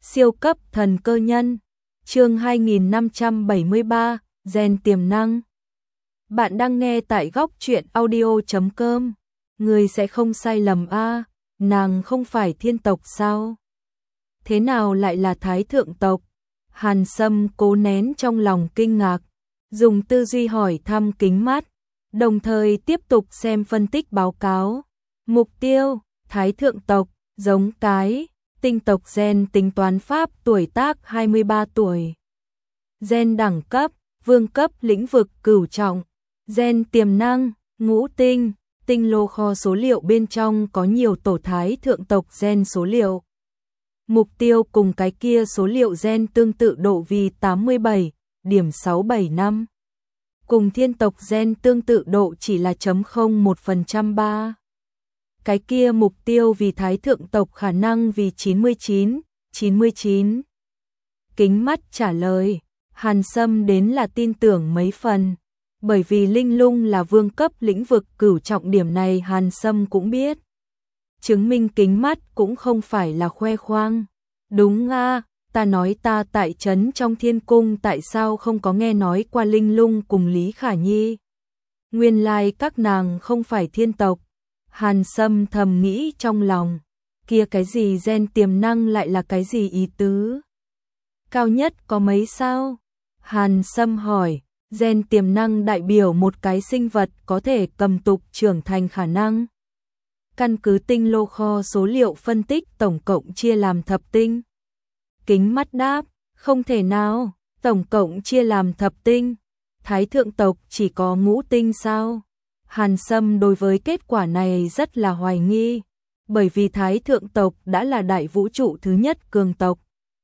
Siêu cấp thần cơ nhân. Chương 2573, gen tiềm năng. Bạn đang nghe tại góc truyện audio.com. Người sẽ không sai lầm a, nàng không phải thiên tộc sao? Thế nào lại là thái thượng tộc? Hàn Sâm cố nén trong lòng kinh ngạc, dùng tư duy hỏi thăm Kính Mắt, đồng thời tiếp tục xem phân tích báo cáo. Mục tiêu, thái thượng tộc, giống cái, tinh tộc gen tính toán pháp tuổi tác 23 tuổi. Gen đẳng cấp, vương cấp lĩnh vực cửu trọng. Gen tiềm năng, ngũ tinh, tinh lô kho số liệu bên trong có nhiều tổ thái thượng tộc gen số liệu. Mục tiêu cùng cái kia số liệu gen tương tự độ vì 87,675. Cùng thiên tộc gen tương tự độ chỉ là 0,01% ba. Cái kia mục tiêu vì thái thượng tộc khả năng vì 99. Kính Mắt trả lời, Hàn Sâm đến là tin tưởng mấy phần, bởi vì Linh Lung là vương cấp lĩnh vực cửu trọng, điểm này Hàn Sâm cũng biết. Chứng minh Kính Mắt cũng không phải là khoe khoang. Đúng a, ta nói ta tại trấn trong thiên cung tại sao không có nghe nói qua Linh Lung cùng Lý Khả Nhi. Nguyên lai các nàng không phải thiên tộc. Hàn Sâm thầm nghĩ trong lòng, kia cái gì gen tiềm năng lại là cái gì ý tứ? Cao nhất có mấy sao? Hàn Sâm hỏi, gen tiềm năng đại biểu một cái sinh vật có thể cầm tục trưởng thành khả năng. Căn cứ tinh lô kho số liệu phân tích tổng cộng chia làm thập tinh. Kính Mắt đáp, không thể nào, tổng cộng chia làm thập tinh. Thái thượng tộc chỉ có ngũ tinh sao? Hàn Sâm đối với kết quả này rất là hoài nghi, bởi vì thái thượng tộc đã là đại vũ trụ thứ nhất cường tộc.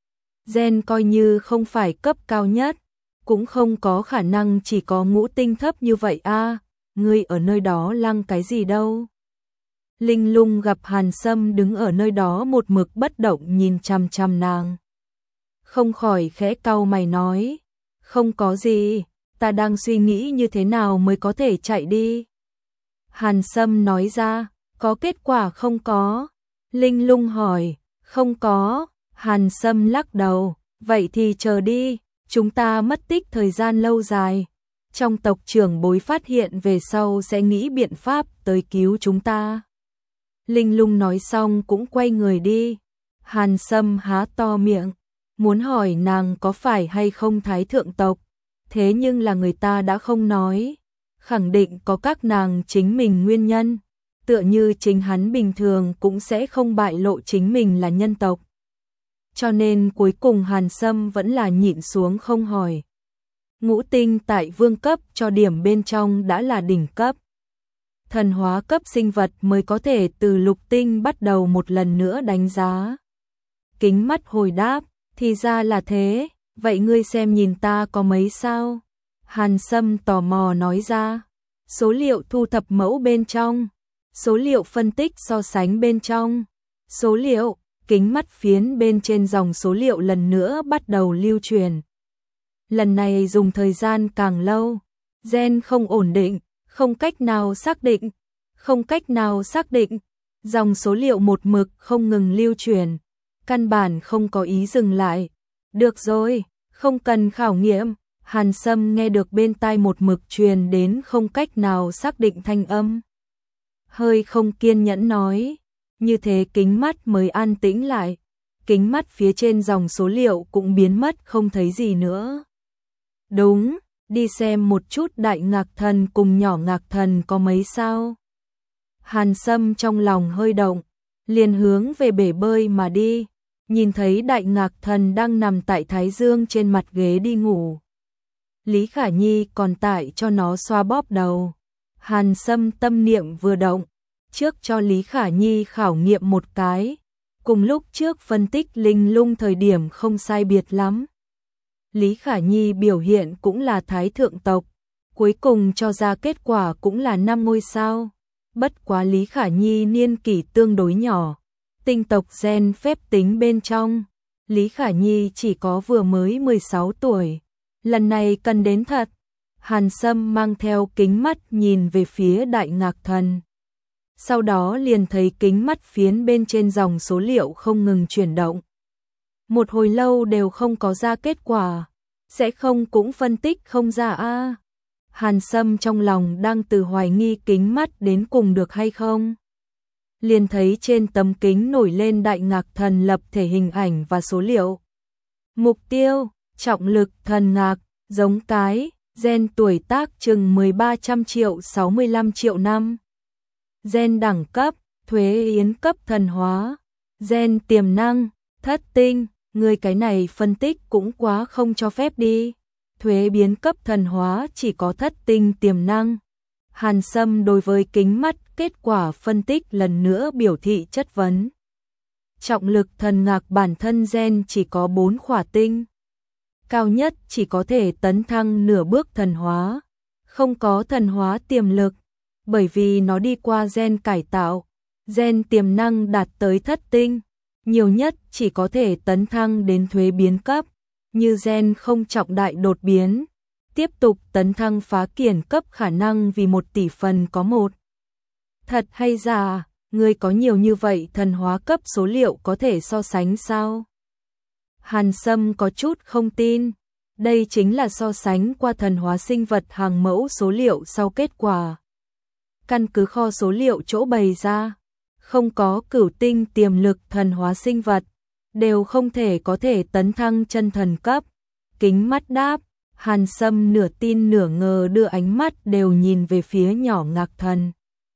Gen coi như không phải cấp cao nhất, cũng không có khả năng chỉ có ngũ tinh thấp như vậy a. Ngươi ở nơi đó lăng cái gì đâu? Linh Lung gặp Hàn Sâm đứng ở nơi đó một mực bất động nhìn chằm chằm nàng, không khỏi khẽ cau mày nói, không có gì, ta đang suy nghĩ như thế nào mới có thể chạy đi. Hàn Sâm nói ra, có kết quả không có? Linh Lung hỏi, không có. Hàn Sâm lắc đầu, vậy thì chờ đi, chúng ta mất tích thời gian lâu dài. Trong tộc trưởng bối phát hiện về sau sẽ nghĩ biện pháp tới cứu chúng ta. Linh Lung nói xong cũng quay người đi. Hàn Sâm há to miệng, muốn hỏi nàng có phải hay không thái thượng tộc, thế nhưng là người ta đã không nói. Khẳng định có các nàng chính mình nguyên nhân, tựa như chính hắn bình thường cũng sẽ không bại lộ chính mình là nhân tộc. Cho nên cuối cùng Hàn Sâm vẫn là nhịn xuống không hỏi. Ngũ tinh tại vương cấp cho điểm bên trong đã là đỉnh cấp. Thần hóa cấp sinh vật mới có thể từ lục tinh bắt đầu một lần nữa đánh giá. Kính Mắt hồi đáp, thì ra là thế, vậy ngươi xem nhìn ta có mấy sao? Hàn Sâm tò mò nói ra, số liệu thu thập mẫu bên trong, số liệu phân tích so sánh bên trong, số liệu. Kính Mắt phiến bên trên dòng số liệu lần nữa bắt đầu lưu truyền. Lần này dùng thời gian càng lâu, gen không ổn định, không cách nào xác định, dòng số liệu một mực không ngừng lưu truyền, căn bản không có ý dừng lại. Được rồi, không cần khảo nghiệm. Hàn Sâm nghe được bên tai một mực truyền đến không cách nào xác định thanh âm, hơi không kiên nhẫn nói. Như thế Kính Mắt mới an tĩnh lại. Kính Mắt phía trên dòng số liệu cũng biến mất không thấy gì nữa. Đúng, đi xem một chút đại ngạc thần cùng nhỏ ngạc thần có mấy sao. Hàn Sâm trong lòng hơi động, liền hướng về bể bơi mà đi. Nhìn thấy đại ngạc thần đang nằm tại thái dương trên mặt ghế đi ngủ. Lý Khả Nhi còn tại cho nó xoa bóp đầu. Hàn Sâm tâm niệm vừa động, trước cho Lý Khả Nhi khảo nghiệm một cái, cùng lúc trước phân tích Linh Lung thời điểm không sai biệt lắm. Lý Khả Nhi biểu hiện cũng là thái thượng tộc, cuối cùng cho ra kết quả cũng là 5 ngôi sao. Bất quá Lý Khả Nhi niên kỷ tương đối nhỏ, tinh tộc gen phép tính bên trong, Lý Khả Nhi chỉ có vừa mới 16 tuổi. Lần này cần đến thật. Hàn Sâm mang theo Kính Mắt nhìn về phía đại ngạc thần. Sau đó liền thấy Kính Mắt phiến bên trên dòng số liệu không ngừng chuyển động. Một hồi lâu đều không có ra kết quả, sẽ không cũng phân tích không ra a. Hàn Sâm trong lòng đang từ hoài nghi kính mắt đến cùng được hay không. Liền thấy trên tấm kính nổi lên Đại Ngạc Thần lập thể hình ảnh và số liệu. Mục tiêu, trọng lực thần ngạc, giống cái, gen tuổi tác chừng 1300 triệu 65 triệu năm. Gen đẳng cấp, thuế yến cấp thần hóa. Gen tiềm năng, thất tinh, người cái này phân tích cũng quá không cho phép đi. Thuế biến cấp thần hóa chỉ có thất tinh tiềm năng. Hàn Sâm đối với kính mắt kết quả phân tích lần nữa biểu thị chất vấn. Trọng lực thần ngạc bản thân gen chỉ có 4 khỏa tinh. Cao nhất chỉ có thể tấn thăng nửa bước thần hóa. Không có thần hóa tiềm lực. Bởi vì nó đi qua gen cải tạo. Gen tiềm năng đạt tới thất tinh. Nhiều nhất chỉ có thể tấn thăng đến thuế biến cấp. Như gen không trọng đại đột biến. Tiếp tục tấn thăng phá kiển cấp khả năng vì 1 tỷ phần có 1. Thật hay giả, người có nhiều như vậy thần hóa cấp số liệu có thể so sánh sao? Hàn Sâm có chút không tin. Đây chính là so sánh qua thần hóa sinh vật hàng mẫu số liệu sau kết quả. Căn cứ kho số liệu chỗ bày ra, không có cửu tinh tiềm lực thần hóa sinh vật, đều không thể có thể tấn thăng chân thần cấp. Kính mắt đáp. Hàn Sâm nửa tin nửa ngờ đưa ánh mắt đều nhìn về phía nhỏ Ngạc Thần.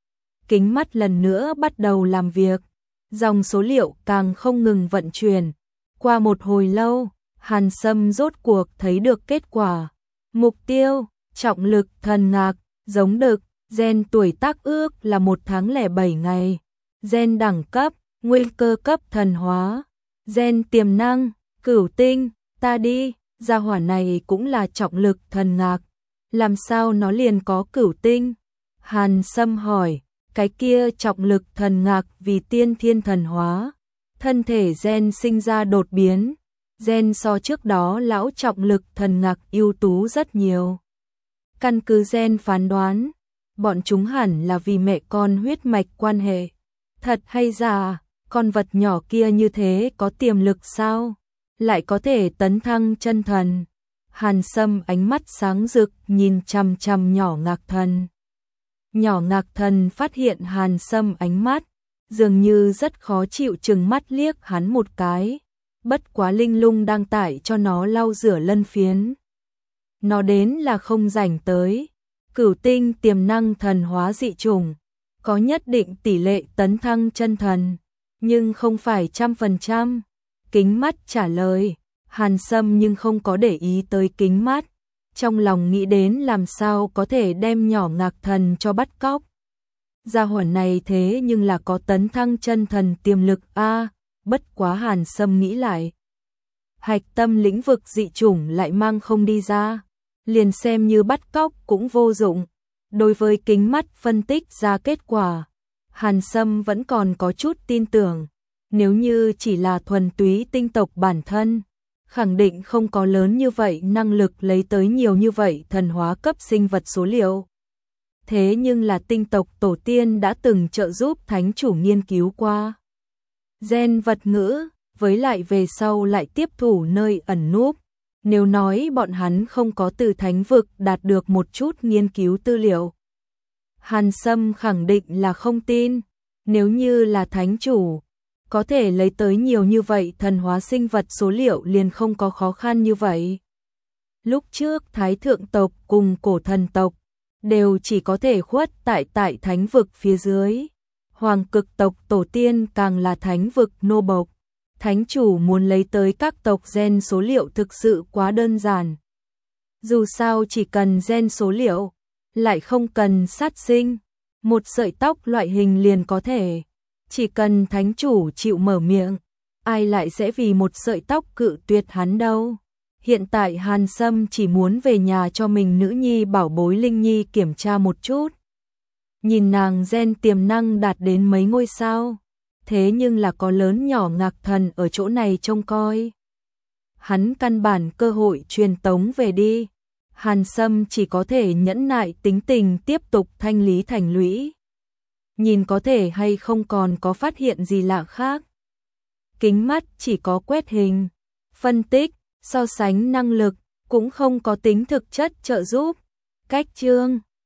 Kính mắt lần nữa bắt đầu làm việc. Dòng số liệu càng không ngừng vận chuyển. Qua một hồi lâu, Hàn Sâm rốt cuộc thấy được kết quả. Mục tiêu, trọng lực thần ngạc, giống đực, gen tuổi tác ước là 1 tháng 07 ngày. Gen đẳng cấp, nguyên cơ cấp thần hóa. Gen tiềm năng, cửu tinh, ta đi. Gia hỏa này cũng là trọng lực thần ngạc. Làm sao nó liền có cửu tinh? Hàn Sâm hỏi, cái kia trọng lực thần ngạc vì tiên thiên thần hóa. Thân thể gen sinh ra đột biến. Gen so trước đó lão trọng lực thần ngạc ưu tú rất nhiều. Căn cứ gen phán đoán, bọn chúng hẳn là vì mẹ con huyết mạch quan hệ. Thật hay giả, con vật nhỏ kia như thế có tiềm lực sao? Lại có thể tấn thăng chân thần. Hàn Sâm ánh mắt sáng rực nhìn chằm chằm nhỏ Ngạc Thần. Nhỏ Ngạc Thần phát hiện Hàn Sâm ánh mắt, dường như rất khó chịu chừng mắt liếc hắn một cái. Bất quá Linh Lung đang tải cho nó lau rửa lân phiến. Nó đến là không rảnh tới. Cửu tinh tiềm năng thần hóa dị chủng, có nhất định tỷ lệ tấn thăng chân thần, nhưng không phải 100%. Kính mắt trả lời. Hàn Sâm nhưng không có để ý tới kính mắt. Trong lòng nghĩ đến làm sao có thể đem nhỏ Ngạc Thần cho bắt cóc. Gia hỏa này thế nhưng là có tấn thăng chân thần tiềm lực a. Bất quá Hàn Sâm nghĩ lại. Hạch tâm lĩnh vực dị chủng lại mang không đi ra. Liền xem như bắt cóc cũng vô dụng. Đối với kính mắt phân tích ra kết quả, Hàn Sâm vẫn còn có chút tin tưởng. Nếu như chỉ là thuần túy tinh tộc bản thân, khẳng định không có lớn như vậy năng lực lấy tới nhiều như vậy thần hóa cấp sinh vật số liệu. Thế nhưng là tinh tộc tổ tiên đã từng trợ giúp thánh chủ nghiên cứu qua gen vật ngữ, với lại về sau lại tiếp thủ nơi ẩn núp. Nếu nói bọn hắn không có từ thánh vực đạt được một chút nghiên cứu tư liệu, Hàn Sâm khẳng định là không tin. Nếu như là thánh chủ, có thể lấy tới nhiều như vậy thần hóa sinh vật số liệu liền không có khó khăn như vậy. Lúc trước Thái Thượng tộc cùng Cổ Thần tộc đều chỉ có thể khuất tại thánh vực phía dưới. Hoàng Cực tộc tổ tiên càng là thánh vực nô bộc. Thánh chủ muốn lấy tới các tộc gen số liệu thực sự quá đơn giản. Dù sao chỉ cần gen số liệu, lại không cần sát sinh. Một sợi tóc loại hình liền có thể. Chỉ cần thánh chủ chịu mở miệng, ai lại sẽ vì một sợi tóc cự tuyệt hắn đâu. Hiện tại Hàn Sâm chỉ muốn về nhà cho mình nữ nhi bảo bối Linh Nhi kiểm tra một chút. Nhìn nàng gen tiềm năng đạt đến mấy ngôi sao. Thế nhưng là có lớn nhỏ Ngạc Thần ở chỗ này trông coi. Hắn căn bản cơ hội truyền tống về đi. Hàn Sâm chỉ có thể nhẫn nại tính tình tiếp tục thanh lý thành lũy. Nhìn có thể hay không còn có phát hiện gì lạ khác. Kính mắt chỉ có quét hình, phân tích, so sánh năng lực, cũng không có tính thực chất trợ giúp. Cách chương